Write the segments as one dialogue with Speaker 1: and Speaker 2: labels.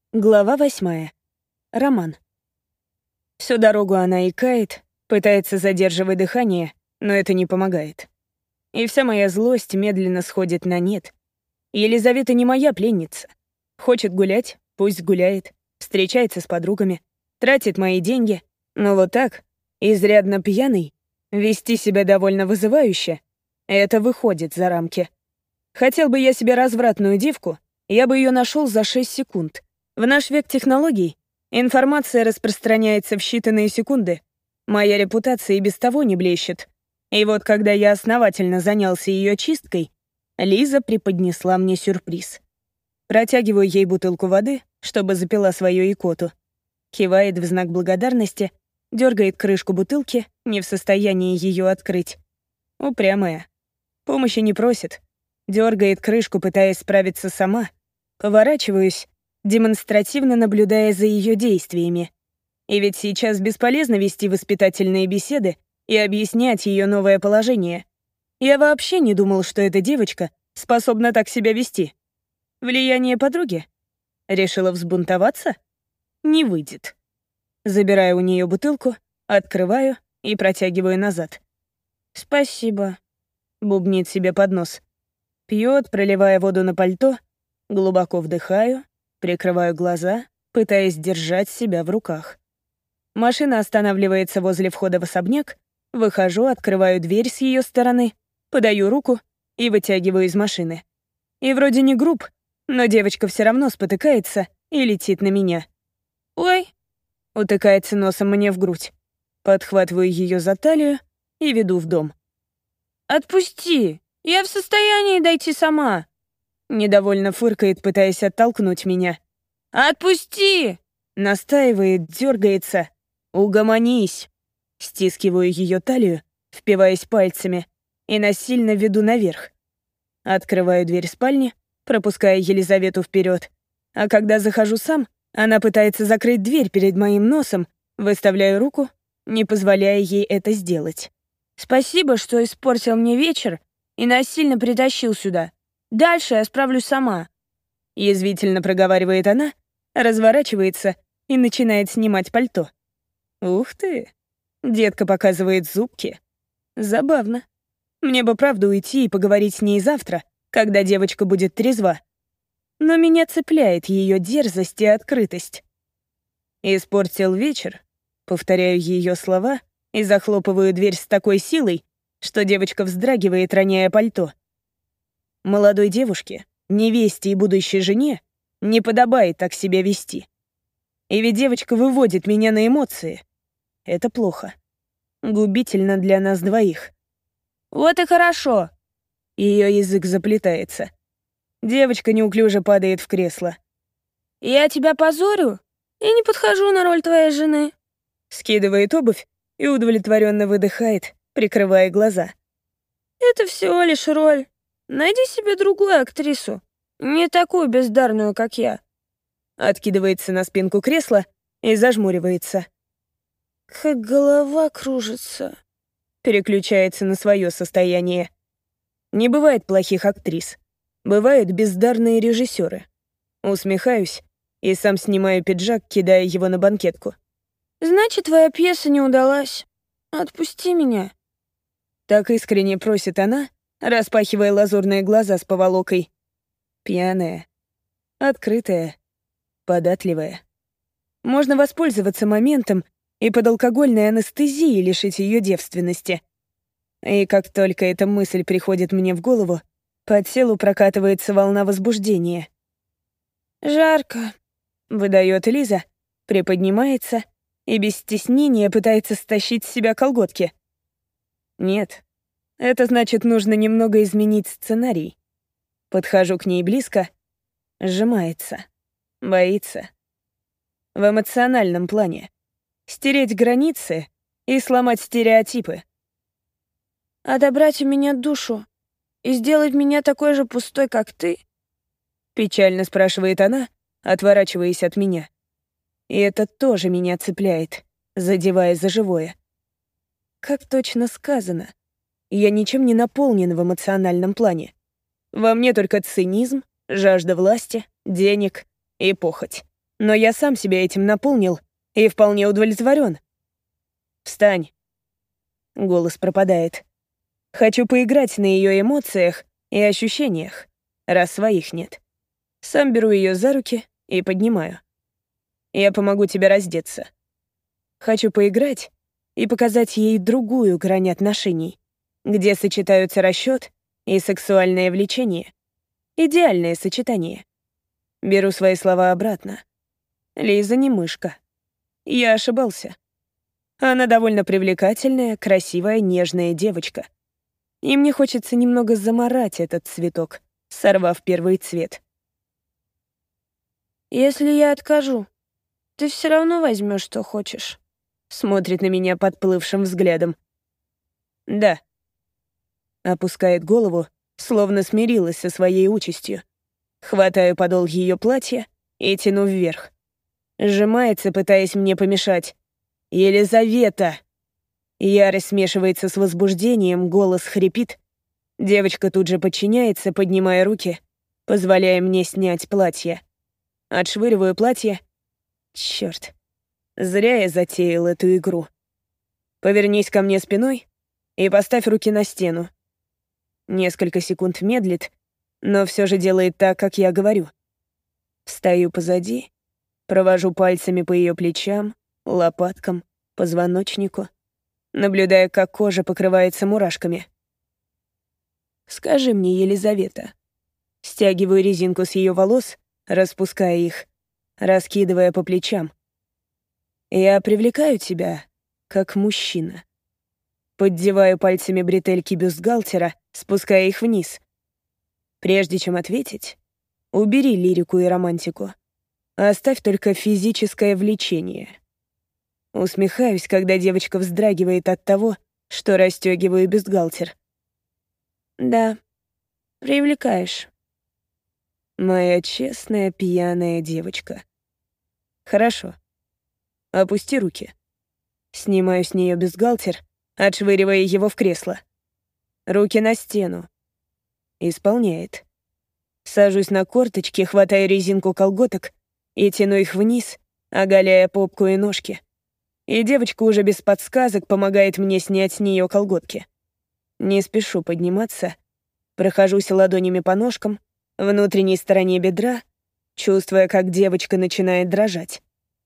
Speaker 1: Глава 8. Роман. Всю дорогу она икает, пытается задерживать дыхание, но это не помогает. И вся моя злость медленно сходит на нет. Елизавета не моя пленница. Хочет гулять, пусть гуляет, встречается с подругами, тратит мои деньги, но вот так, изрядно пьяный, вести себя довольно вызывающе, это выходит за рамки. Хотел бы я себе развратную девку, я бы ее нашел за 6 секунд. В наш век технологий информация распространяется в считанные секунды. Моя репутация и без того не блещет. И вот когда я основательно занялся ее чисткой, Лиза преподнесла мне сюрприз. Протягиваю ей бутылку воды, чтобы запила свою икоту. Кивает в знак благодарности, дергает крышку бутылки, не в состоянии ее открыть. Упрямая. Помощи не просит. Дергает крышку, пытаясь справиться сама. Поворачиваюсь, демонстративно наблюдая за ее действиями. И ведь сейчас бесполезно вести воспитательные беседы и объяснять ее новое положение. Я вообще не думал, что эта девочка способна так себя вести. Влияние подруги? Решила взбунтоваться? Не выйдет. Забираю у нее бутылку, открываю и протягиваю назад. «Спасибо», — бубнит себе под нос. Пьет, проливая воду на пальто, глубоко вдыхаю, прикрываю глаза, пытаясь держать себя в руках. Машина останавливается возле входа в особняк, выхожу, открываю дверь с ее стороны, подаю руку и вытягиваю из машины. И вроде не груб, но девочка все равно спотыкается и летит на меня. «Ой!» — утыкается носом мне в грудь. Подхватываю ее за талию и веду в дом. «Отпусти! Я в состоянии дойти сама!» Недовольно фыркает, пытаясь оттолкнуть меня. «Отпусти!» Настаивает, дергается. «Угомонись!» Стискиваю ее талию, впиваясь пальцами, и насильно веду наверх. Открываю дверь спальни, пропуская Елизавету вперед. А когда захожу сам, она пытается закрыть дверь перед моим носом, выставляю руку, не позволяя ей это сделать. «Спасибо, что испортил мне вечер и насильно притащил сюда. Дальше я справлюсь сама», — язвительно проговаривает она, разворачивается и начинает снимать пальто. «Ух ты!» — детка показывает зубки. Забавно. Мне бы правда уйти и поговорить с ней завтра, когда девочка будет трезва. Но меня цепляет ее дерзость и открытость. «Испортил вечер», — повторяю ее слова и захлопываю дверь с такой силой, что девочка вздрагивает, роняя пальто. Молодой девушке, невесте и будущей жене не подобает так себя вести. И ведь девочка выводит меня на эмоции. Это плохо. Губительно для нас двоих. «Вот и хорошо!» Ее язык заплетается. Девочка неуклюже падает в кресло. «Я тебя позорю и не подхожу на роль твоей жены». Скидывает обувь и удовлетворенно выдыхает, прикрывая глаза. «Это всего лишь роль. Найди себе другую актрису, не такую бездарную, как я». Откидывается на спинку кресла и зажмуривается. «Как голова кружится», переключается на свое состояние. Не бывает плохих актрис. Бывают бездарные режиссеры. Усмехаюсь и сам снимаю пиджак, кидая его на банкетку. «Значит, твоя пьеса не удалась. Отпусти меня». Так искренне просит она, распахивая лазурные глаза с поволокой. Пьяная, открытая, податливая. Можно воспользоваться моментом и под алкогольной анестезией лишить ее девственности. И как только эта мысль приходит мне в голову, по телу прокатывается волна возбуждения. «Жарко», — выдает Лиза, приподнимается и без стеснения пытается стащить с себя колготки. Нет, это значит, нужно немного изменить сценарий. Подхожу к ней близко, сжимается, боится. В эмоциональном плане. Стереть границы и сломать стереотипы. «Отобрать у меня душу и сделать меня такой же пустой, как ты?» Печально спрашивает она, отворачиваясь от меня. И это тоже меня цепляет, задевая за живое. Как точно сказано, я ничем не наполнен в эмоциональном плане. Во мне только цинизм, жажда власти, денег и похоть. Но я сам себя этим наполнил и вполне удовлетворен. «Встань». Голос пропадает. Хочу поиграть на ее эмоциях и ощущениях, раз своих нет. Сам беру ее за руки и поднимаю. Я помогу тебе раздеться. Хочу поиграть и показать ей другую грань отношений, где сочетаются расчет и сексуальное влечение. Идеальное сочетание. Беру свои слова обратно. Лиза не мышка. Я ошибался. Она довольно привлекательная, красивая, нежная девочка. И мне хочется немного замарать этот цветок, сорвав первый цвет.
Speaker 2: «Если я откажу, ты все равно возьмешь, что хочешь?»
Speaker 1: Смотрит на меня подплывшим взглядом. «Да». Опускает голову, словно смирилась со своей участью. Хватаю подол ее платья и тяну вверх. Сжимается, пытаясь мне помешать. «Елизавета!» Ярость смешивается с возбуждением, голос хрипит. Девочка тут же подчиняется, поднимая руки, позволяя мне снять платье. Отшвыриваю платье. Чёрт. Зря я затеял эту игру. Повернись ко мне спиной и поставь руки на стену. Несколько секунд медлит, но все же делает так, как я говорю. Встаю позади, провожу пальцами по ее плечам, лопаткам, позвоночнику, наблюдая, как кожа покрывается мурашками. «Скажи мне, Елизавета». Стягиваю резинку с ее волос, распуская их, раскидывая по плечам. «Я привлекаю тебя, как мужчина». Поддеваю пальцами бретельки бюстгальтера, спуская их вниз. Прежде чем ответить, убери лирику и романтику. Оставь только физическое влечение. Усмехаюсь, когда девочка вздрагивает от того, что расстегиваю бюстгальтер.
Speaker 2: «Да, привлекаешь».
Speaker 1: Моя честная пьяная девочка. Хорошо. Опусти руки. Снимаю с нее бюстгальтер, отшвыривая его в кресло. Руки на стену. Исполняет. Сажусь на корточки, хватаю резинку колготок и тяну их вниз, оголяя попку и ножки. И девочка уже без подсказок помогает мне снять с нее колготки. Не спешу подниматься, прохожусь ладонями по ножкам, внутренней стороне бедра, чувствуя, как девочка начинает дрожать.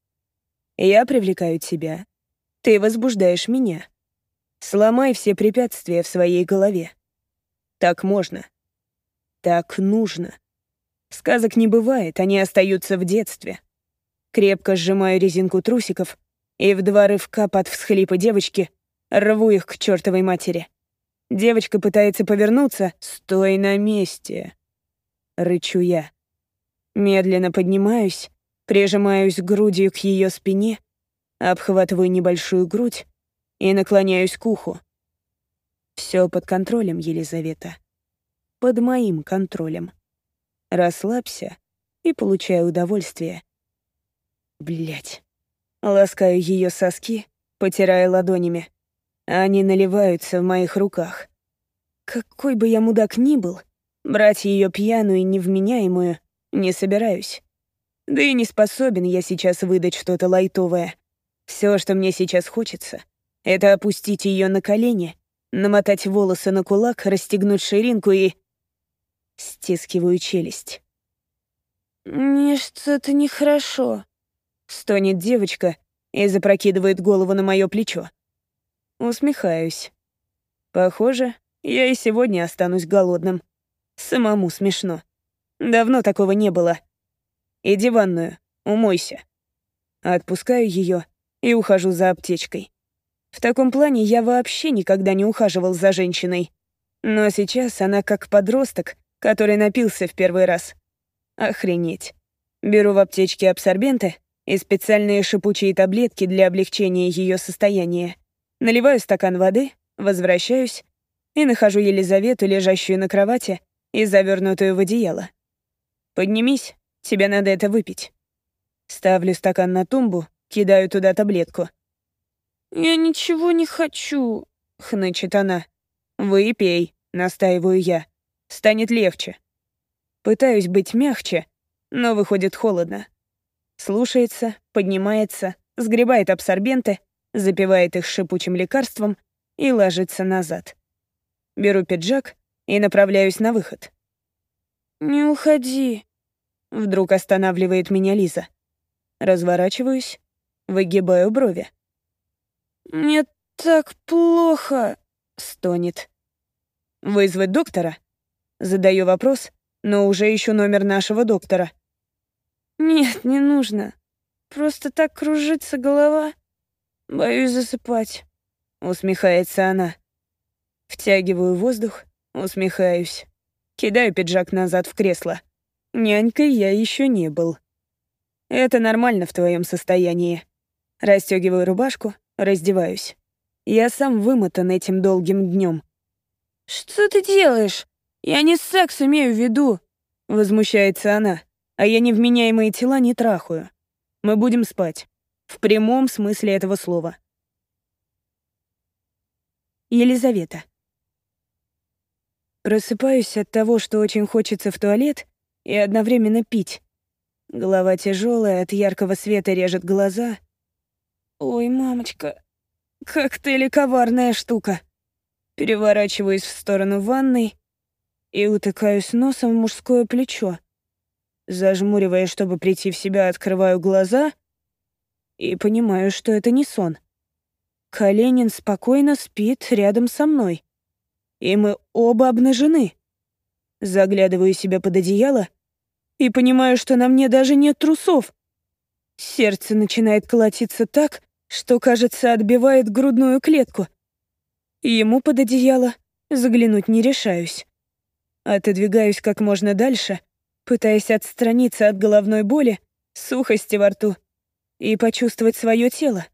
Speaker 1: Я привлекаю тебя, ты возбуждаешь меня. Сломай все препятствия в своей голове. Так можно. Так нужно. Сказок не бывает, они остаются в детстве. Крепко сжимаю резинку трусиков и в 2 рывка под всхлипы девочки рву их к чертовой матери. Девочка пытается повернуться. «Стой на месте!» Рычу я. Медленно поднимаюсь, прижимаюсь грудью к ее спине, обхватываю небольшую грудь и наклоняюсь к уху. Все под контролем, Елизавета. Под моим контролем. Расслабься и получай удовольствие. Блять. Ласкаю ее соски, потирая ладонями. Они наливаются в моих руках. Какой бы я мудак ни был, брать ее пьяную и невменяемую не собираюсь. Да и не способен я сейчас выдать что-то лайтовое. Все, что мне сейчас хочется, это опустить ее на колени, намотать волосы на кулак, расстегнуть ширинку и... Стискиваю челюсть.
Speaker 2: «Мне что-то нехорошо»,
Speaker 1: — стонет девочка и запрокидывает голову на мое плечо. Усмехаюсь. Похоже, я и сегодня останусь голодным. Самому смешно. Давно такого не было. Иди в ванную, умойся. Отпускаю ее и ухожу за аптечкой. В таком плане я вообще никогда не ухаживал за женщиной. Но сейчас она как подросток, который напился в первый раз. Охренеть. Беру в аптечке абсорбенты и специальные шипучие таблетки для облегчения ее состояния. Наливаю стакан воды, возвращаюсь и нахожу Елизавету, лежащую на кровати и завернутую в одеяло. «Поднимись, тебе надо это выпить». Ставлю стакан на тумбу, кидаю туда таблетку.
Speaker 2: «Я ничего не хочу»,
Speaker 1: — хнычет она. «Выпей», — настаиваю я. «Станет легче». Пытаюсь быть мягче, но выходит холодно. Слушается, поднимается, сгребает абсорбенты, запивает их шипучим лекарством и ложится назад. Беру пиджак и направляюсь на выход.
Speaker 2: «Не уходи»,
Speaker 1: — вдруг останавливает меня Лиза. Разворачиваюсь, выгибаю брови.
Speaker 2: «Мне так плохо»,
Speaker 1: — стонет. «Вызвать доктора?» Задаю вопрос, но уже ищу номер нашего доктора.
Speaker 2: «Нет, не нужно. Просто так кружится голова. Боюсь засыпать»,
Speaker 1: — усмехается она. Втягиваю воздух, усмехаюсь. Кидаю пиджак назад в кресло. Нянькой я еще не был. Это нормально в твоем состоянии. Расстегиваю рубашку, раздеваюсь. Я сам вымотан этим долгим днем.
Speaker 2: «Что ты делаешь? Я не секс имею в виду»,
Speaker 1: — возмущается она. А я невменяемые тела не трахаю. Мы будем спать. В прямом смысле этого слова. Елизавета. Просыпаюсь от того, что очень хочется в туалет и одновременно пить. Голова тяжелая, от яркого света режет глаза. Ой, мамочка, коктейли — коварная штука. Переворачиваюсь в сторону ванной и утыкаюсь носом в мужское плечо. Зажмуривая, чтобы прийти в себя, открываю глаза и понимаю, что это не сон. Калинин спокойно спит рядом со мной. И мы оба обнажены. Заглядываю себе под одеяло и понимаю, что на мне даже нет трусов. Сердце начинает колотиться так, что, кажется, отбивает грудную клетку. Ему под одеяло заглянуть не решаюсь. Отодвигаюсь как можно дальше, пытаясь отстраниться от головной боли, сухости во рту и почувствовать свое тело.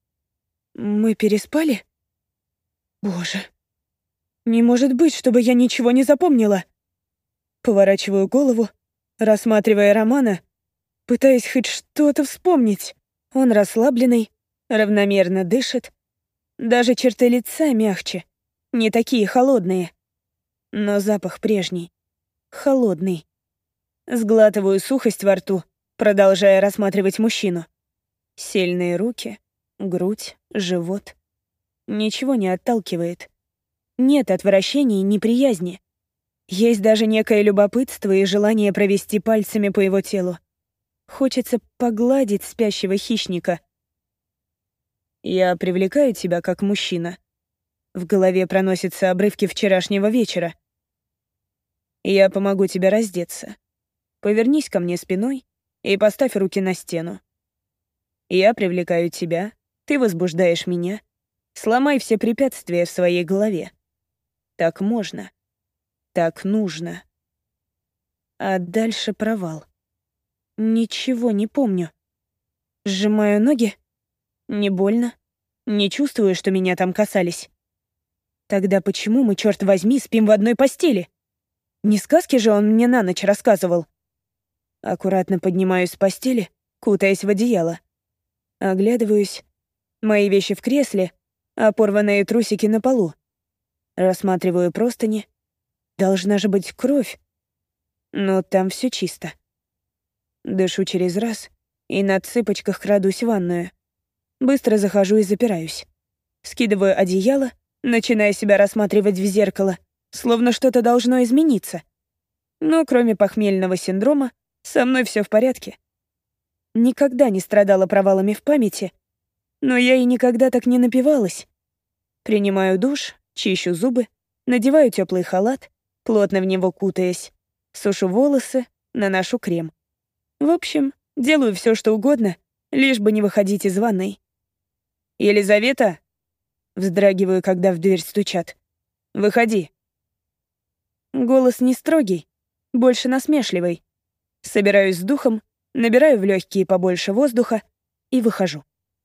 Speaker 1: Мы переспали? Боже, не может быть, чтобы я ничего не запомнила. Поворачиваю голову, рассматривая Романа, пытаясь хоть что-то вспомнить. Он расслабленный, равномерно дышит. Даже черты лица мягче, не такие холодные. Но запах прежний, холодный. Сглатываю сухость во рту, продолжая рассматривать мужчину. Сильные руки, грудь, живот. Ничего не отталкивает. Нет отвращения и неприязни. Есть даже некое любопытство и желание провести пальцами по его телу. Хочется погладить спящего хищника. «Я привлекаю тебя как мужчина». В голове проносятся обрывки вчерашнего вечера. «Я помогу тебе раздеться. Повернись ко мне спиной и поставь руки на стену. Я привлекаю тебя, ты возбуждаешь меня. Сломай все препятствия в своей голове. Так можно. Так нужно». А дальше провал. Ничего не помню. Сжимаю ноги. Не больно. Не чувствую, что меня там касались. Тогда почему мы, черт возьми, спим в одной постели? Не сказки же он мне на ночь рассказывал. Аккуратно поднимаюсь с постели, кутаясь в одеяло. Оглядываюсь. Мои вещи в кресле, а порванные трусики на полу. Рассматриваю простыни. Должна же быть кровь. Но там все чисто. Дышу через раз и на цыпочках крадусь в ванную. Быстро захожу и запираюсь. Скидываю одеяло, начиная себя рассматривать в зеркало, словно что-то должно измениться. Но кроме похмельного синдрома, со мной все в порядке. Никогда не страдала провалами в памяти, но я и никогда так не напивалась. Принимаю душ, чищу зубы, надеваю теплый халат, плотно в него кутаясь, сушу волосы, наношу крем. В общем, делаю все, что угодно, лишь бы не выходить из ванной. «Елизавета?» Вздрагиваю, когда в дверь стучат. «Выходи». Голос не строгий, больше насмешливый. Собираюсь с духом, набираю в легкие побольше воздуха и выхожу.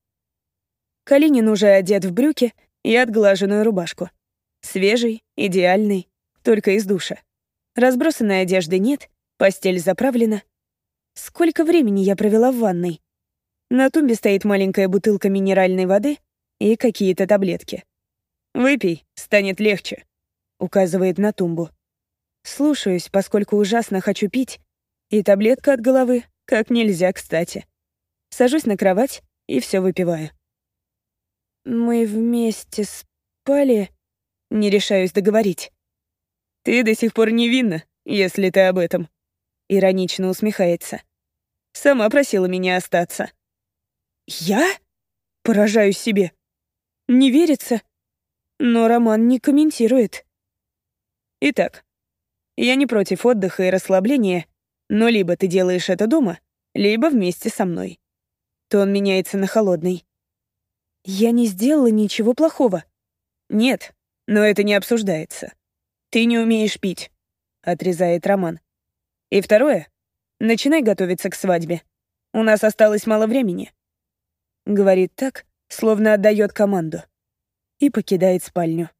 Speaker 1: Калинин уже одет в брюки и отглаженную рубашку. Свежий, идеальный, только из душа. Разбросанной одежды нет, постель заправлена. Сколько времени я провела в ванной? На тумбе стоит маленькая бутылка минеральной воды и какие-то таблетки. «Выпей, станет легче», — указывает на тумбу. Слушаюсь, поскольку ужасно хочу пить, и таблетка от головы как нельзя кстати. Сажусь на кровать и все выпиваю.
Speaker 2: Мы вместе спали?
Speaker 1: Не решаюсь договорить. Ты до сих пор невинна, если ты об этом. Иронично усмехается. Сама просила меня остаться. Я? Поражаюсь себе. Не верится. Но Роман не комментирует. Итак, я не против отдыха и расслабления, но либо ты делаешь это дома, либо вместе со мной. Тон меняется на холодный. Я не сделала ничего плохого. Нет, но это не обсуждается. Ты не умеешь пить, отрезает Роман. И второе, начинай готовиться к свадьбе. У нас осталось мало времени. Говорит так, словно отдает команду. И покидает спальню.